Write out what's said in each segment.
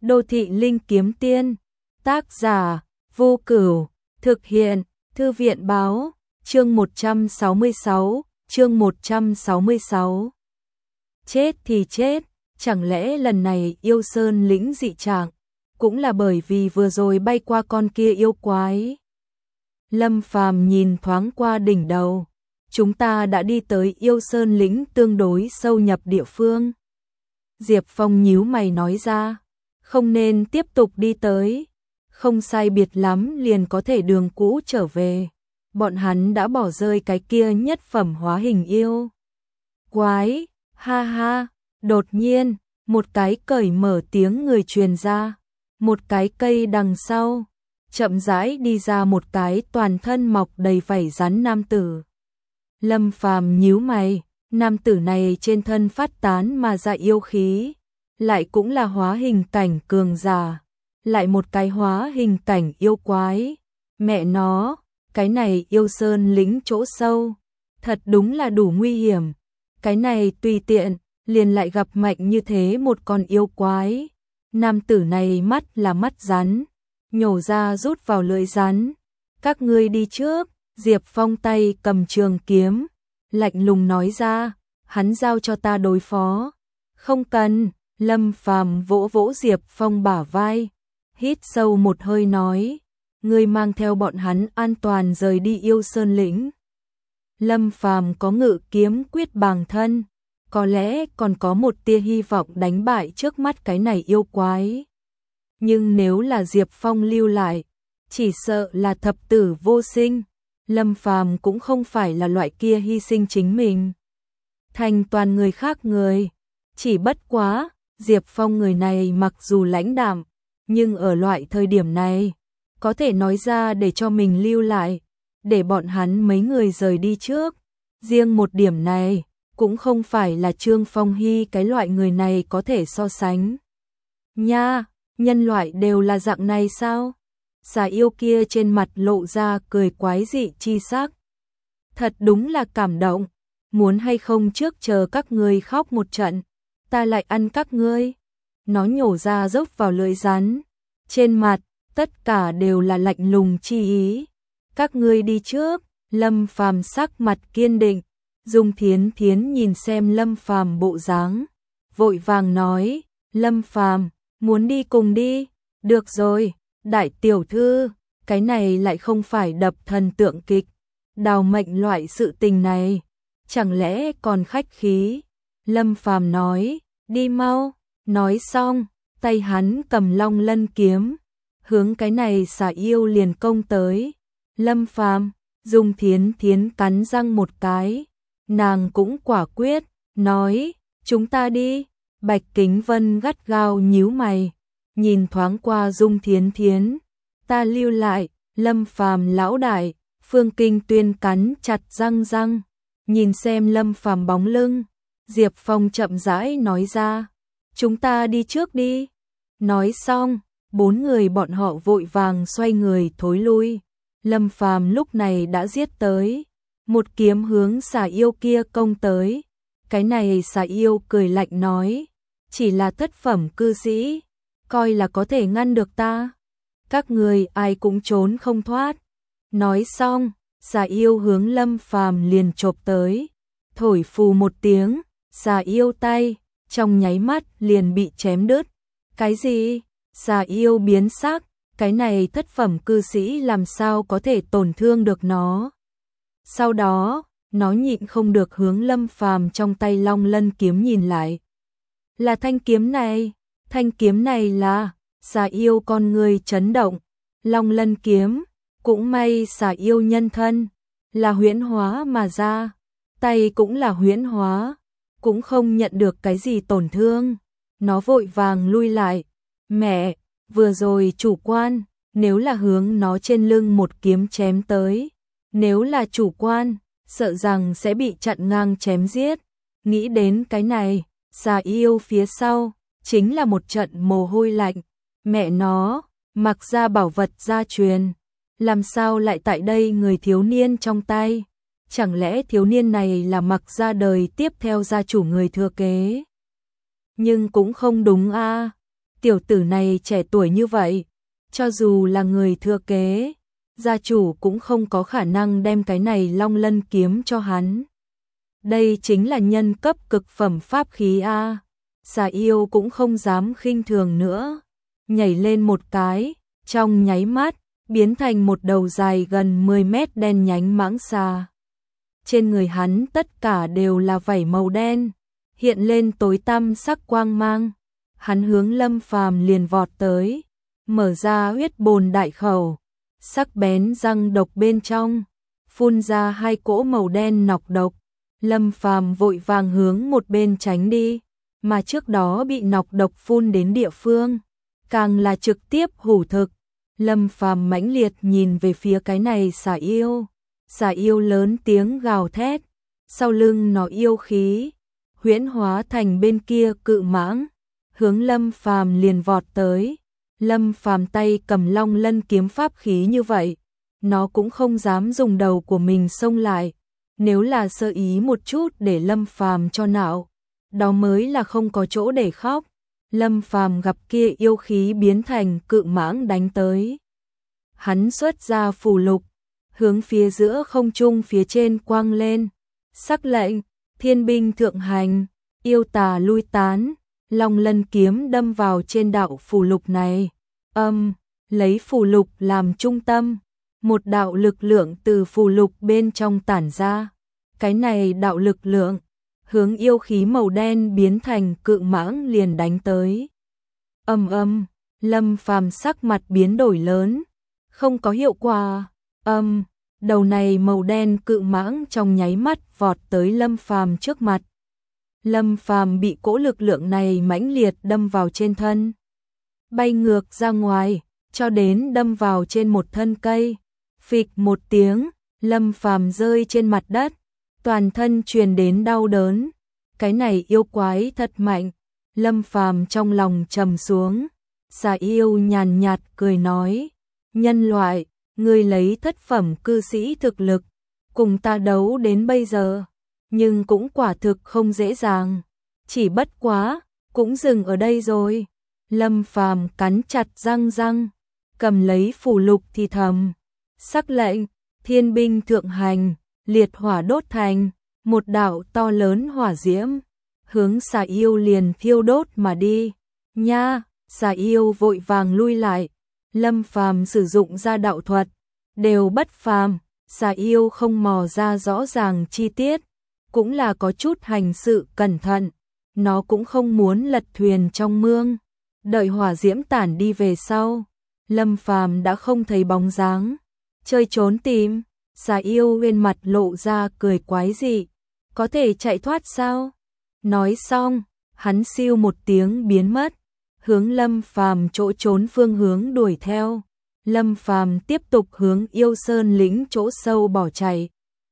Đô thị linh kiếm tiên, tác giả, Vô Cửu, thực hiện, Thư viện báo, chương 166. Chết thì chết, chẳng lẽ lần này yêu sơn lĩnh dị trạng, cũng là bởi vì vừa rồi bay qua con kia yêu quái. Lâm Phàm nhìn thoáng qua đỉnh đầu, chúng ta đã đi tới yêu sơn lĩnh tương đối sâu nhập địa phương. Diệp Phong nhíu mày nói ra, không nên tiếp tục đi tới, không sai biệt lắm liền có thể đường cũ trở về. Bọn hắn đã bỏ rơi cái kia nhất phẩm hóa hình yêu quái, ha ha. Đột nhiên, một cái cởi mở tiếng người truyền ra, một cái cây đằng sau, chậm rãi đi ra một cái toàn thân mọc đầy vảy rắn nam tử. Lâm Phàm nhíu mày, nam tử này trên thân phát tán mà ra yêu khí, lại cũng là hóa hình cảnh cường giả, lại một cái hóa hình cảnh yêu quái. Mẹ nó, cái này yêu sơn lĩnh chỗ sâu, thật đúng là đủ nguy hiểm. Cái này tùy tiện, liền lại gặp mạnh như thế một con yêu quái. Nam tử này mắt là mắt rắn, nhổ ra rút vào lưỡi rắn. Các ngươi đi trước. Diệp Phong tay cầm trường kiếm, lạnh lùng nói ra, hắn giao cho ta đối phó. Không cần. Lâm Phàm vỗ vỗ Diệp Phong bả vai, hít sâu một hơi nói, ngươi mang theo bọn hắn an toàn rời đi yêu sơn lĩnh. Lâm Phàm có ngự kiếm quyết bằng thân, có lẽ còn có một tia hy vọng đánh bại trước mắt cái này yêu quái. Nhưng nếu là Diệp Phong lưu lại, chỉ sợ là thập tử vô sinh. Lâm Phàm cũng không phải là loại kia hy sinh chính mình thành toàn người khác người. Chỉ bất quá, Diệp Phong người này mặc dù lãnh đạm, nhưng ở loại thời điểm này, có thể nói ra để cho mình lưu lại, để bọn hắn mấy người rời đi trước. Riêng một điểm này, cũng không phải là Trương Phong Hy cái loại người này có thể so sánh. Nha, nhân loại đều là dạng này sao? Xà yêu kia trên mặt lộ ra cười quái dị chi sắc. Thật đúng là cảm động, muốn hay không trước chờ các ngươi khóc một trận, ta lại ăn các ngươi. Nó nhổ ra dốc vào lưỡi rắn, trên mặt tất cả đều là lạnh lùng chi ý. Các ngươi đi trước. Lâm Phàm sắc mặt kiên định. Dung Thiến Thiến nhìn xem Lâm Phàm bộ dáng, vội vàng nói, Lâm Phàm, muốn đi cùng đi. Được rồi, đại tiểu thư, cái này lại không phải đập thần tượng kịch, đào mệnh loại sự tình này, chẳng lẽ còn khách khí. Lâm Phàm nói, đi mau. Nói xong, tay hắn cầm Long Lân kiếm, hướng cái này xà yêu liền công tới. Lâm Phàm, Dung Thiến Thiến cắn răng một cái, nàng cũng quả quyết, nói, chúng ta đi. Bạch Kính Vân gắt gao nhíu mày, nhìn thoáng qua Dung Thiến Thiến, ta lưu lại. Lâm Phàm lão đại, Phương Kinh Tuyên cắn chặt răng, nhìn xem Lâm Phàm bóng lưng, Diệp Phong chậm rãi nói ra, chúng ta đi trước đi. Nói xong, bốn người bọn họ vội vàng xoay người thối lui. Lâm Phàm lúc này đã giết tới, một kiếm hướng xà yêu kia công tới. Cái này xà yêu cười lạnh nói, chỉ là thất phẩm cư sĩ, coi là có thể ngăn được ta. Các người ai cũng trốn không thoát. Nói xong, xà yêu hướng Lâm Phàm liền chộp tới, thổi phù một tiếng, xà yêu tay trong nháy mắt liền bị chém đứt. Cái gì? Xà yêu biến sắc, cái này thất phẩm cư sĩ làm sao có thể tổn thương được nó. Sau đó, nó nhịn không được hướng Lâm Phàm trong tay Long Lân kiếm nhìn lại. Là thanh kiếm này, thanh kiếm này là. Xà yêu con người chấn động, Long Lân kiếm, cũng may xà yêu nhân thân là huyễn hóa mà ra, tay cũng là huyễn hóa, cũng không nhận được cái gì tổn thương. Nó vội vàng lui lại, mẹ, vừa rồi chủ quan, nếu là hướng nó trên lưng một kiếm chém tới, nếu là chủ quan, sợ rằng sẽ bị chặn ngang chém giết. Nghĩ đến cái này, xà yêu phía sau chính là một trận mồ hôi lạnh. Mẹ nó, mặc ra bảo vật gia truyền, làm sao lại tại đây người thiếu niên trong tay? Chẳng lẽ thiếu niên này là mặc ra đời tiếp theo gia chủ người thừa kế? Nhưng cũng không đúng a. tiểu tử này trẻ tuổi như vậy, cho dù là người thừa kế, gia chủ cũng không có khả năng đem cái này Long Lân kiếm cho hắn. Đây chính là nhân cấp cực phẩm pháp khí a. Xà yêu cũng không dám khinh thường nữa, nhảy lên một cái, trong nháy mắt, biến thành một đầu dài gần 10 mét đen nhánh mãng xà. Trên người hắn tất cả đều là vảy màu đen, hiện lên tối tăm sắc quang mang. Hắn hướng Lâm Phàm liền vọt tới, mở ra huyết bồn đại khẩu, sắc bén răng độc bên trong, phun ra hai cỗ màu đen nọc độc. Lâm Phàm vội vàng hướng một bên tránh đi, mà trước đó bị nọc độc phun đến địa phương, càng là trực tiếp hủ thực. Lâm Phàm mãnh liệt nhìn về phía cái này xà yêu lớn tiếng gào thét, sau lưng nó yêu khí huyễn hóa thành bên kia cự mãng, hướng Lâm Phàm liền vọt tới. Lâm Phàm tay cầm Long Lân kiếm pháp khí như vậy, nó cũng không dám dùng đầu của mình xông lại, nếu là sơ ý một chút để Lâm Phàm cho nạo, đó mới là không có chỗ để khóc. Lâm Phàm gặp kia yêu khí biến thành cự mãng đánh tới, hắn xuất ra phù lục, hướng phía giữa không trung phía trên quang lên, sắc lệnh, thiên binh thượng hành, yêu tà lui tán. Long Lân kiếm đâm vào trên đạo phù lục này, lấy phù lục làm trung tâm, một đạo lực lượng từ phù lục bên trong tản ra. Cái này đạo lực lượng hướng yêu khí màu đen biến thành cự mãng liền đánh tới. Lâm Phàm sắc mặt biến đổi lớn, không có hiệu quả. Đầu này màu đen cự mãng trong nháy mắt vọt tới Lâm Phàm trước mặt. Lâm Phàm bị cỗ lực lượng này mãnh liệt đâm vào trên thân, bay ngược ra ngoài, cho đến đâm vào trên một thân cây. Phịch một tiếng, Lâm Phàm rơi trên mặt đất, toàn thân truyền đến đau đớn. Cái này yêu quái thật mạnh. Lâm Phàm trong lòng trầm xuống. Xà yêu nhàn nhạt cười nói, nhân loại, ngươi lấy thất phẩm cư sĩ thực lực, cùng ta đấu đến bây giờ, nhưng cũng quả thực không dễ dàng. Chỉ bất quá, cũng dừng ở đây rồi. Lâm Phàm cắn chặt răng, cầm lấy phù lục thì thầm, sắc lệnh, thiên binh thượng hành, liệt hỏa đốt thành, một đạo to lớn hỏa diễm, hướng xà yêu liền thiêu đốt mà đi. Nha, xà yêu vội vàng lui lại. Lâm Phàm sử dụng ra đạo thuật, đều bất phàm, xà yêu không mò ra rõ ràng chi tiết, cũng là có chút hành sự cẩn thận, nó cũng không muốn lật thuyền trong mương. Đợi hỏa diễm tản đi về sau, Lâm Phàm đã không thấy bóng dáng, chơi trốn tìm. Xà yêu bên mặt lộ ra cười quái dị, có thể chạy thoát sao? Nói xong, hắn siêu một tiếng biến mất, hướng Lâm Phàm chỗ trốn phương hướng đuổi theo. Lâm Phàm tiếp tục hướng Yêu Sơn lĩnh chỗ sâu bỏ chạy.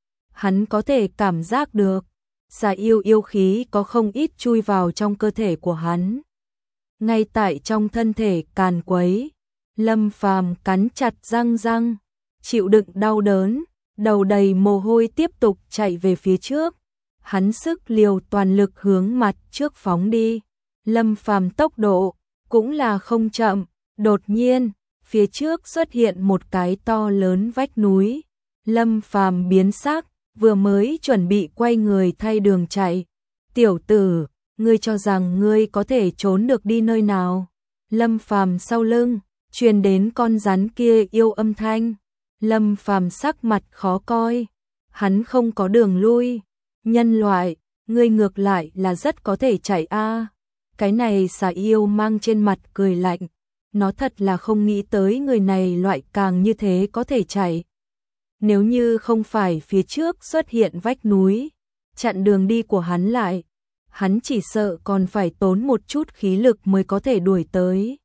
Hắn có thể cảm giác được, xà yêu yêu khí có không ít chui vào trong cơ thể của hắn. Ngay tại trong thân thể càn quấy, Lâm Phàm cắn chặt răng, chịu đựng đau đớn, đầu đầy mồ hôi tiếp tục chạy về phía trước. Hắn sức liều toàn lực hướng mặt trước phóng đi. Lâm Phàm tốc độ cũng là không chậm, đột nhiên, phía trước xuất hiện một cái to lớn vách núi. Lâm Phàm biến sắc, vừa mới chuẩn bị quay người thay đường chạy. Tiểu tử, ngươi cho rằng ngươi có thể trốn được đi nơi nào? Lâm Phàm sau lưng truyền đến con rắn kia yêu âm thanh. Lâm Phàm sắc mặt khó coi, hắn không có đường lui. Nhân loại, ngươi ngược lại là rất có thể chạy a. Cái này xà yêu mang trên mặt cười lạnh, nó thật là không nghĩ tới người này loại càng như thế có thể chạy. Nếu như không phải phía trước xuất hiện vách núi, chặn đường đi của hắn lại, hắn chỉ sợ còn phải tốn một chút khí lực mới có thể đuổi tới.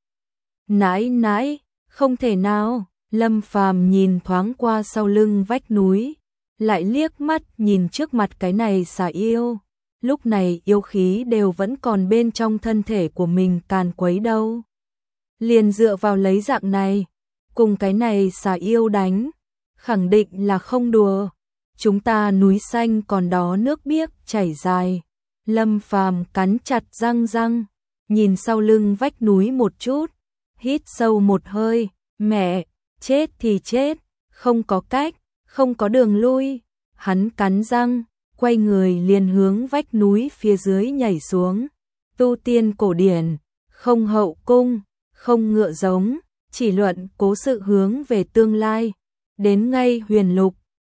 Nãi, không thể nào. Lâm Phàm nhìn thoáng qua sau lưng vách núi, lại liếc mắt nhìn trước mặt cái này xà yêu. Lúc này yêu khí đều vẫn còn bên trong thân thể của mình càn quấy đâu. Liền dựa vào lấy dạng này, cùng cái này xà yêu đánh, khẳng định là không đùa. Chúng ta núi xanh còn đó nước biếc chảy dài. Lâm Phàm cắn chặt răng, nhìn sau lưng vách núi một chút, hít sâu một hơi, mẹ, chết thì chết, không có cách, không có đường lui. Hắn cắn răng, quay người liền hướng vách núi phía dưới nhảy xuống. Tu tiên cổ điển, không hậu cung, không ngựa giống, chỉ luận cố sự hướng về tương lai. Đến ngay huyền lục,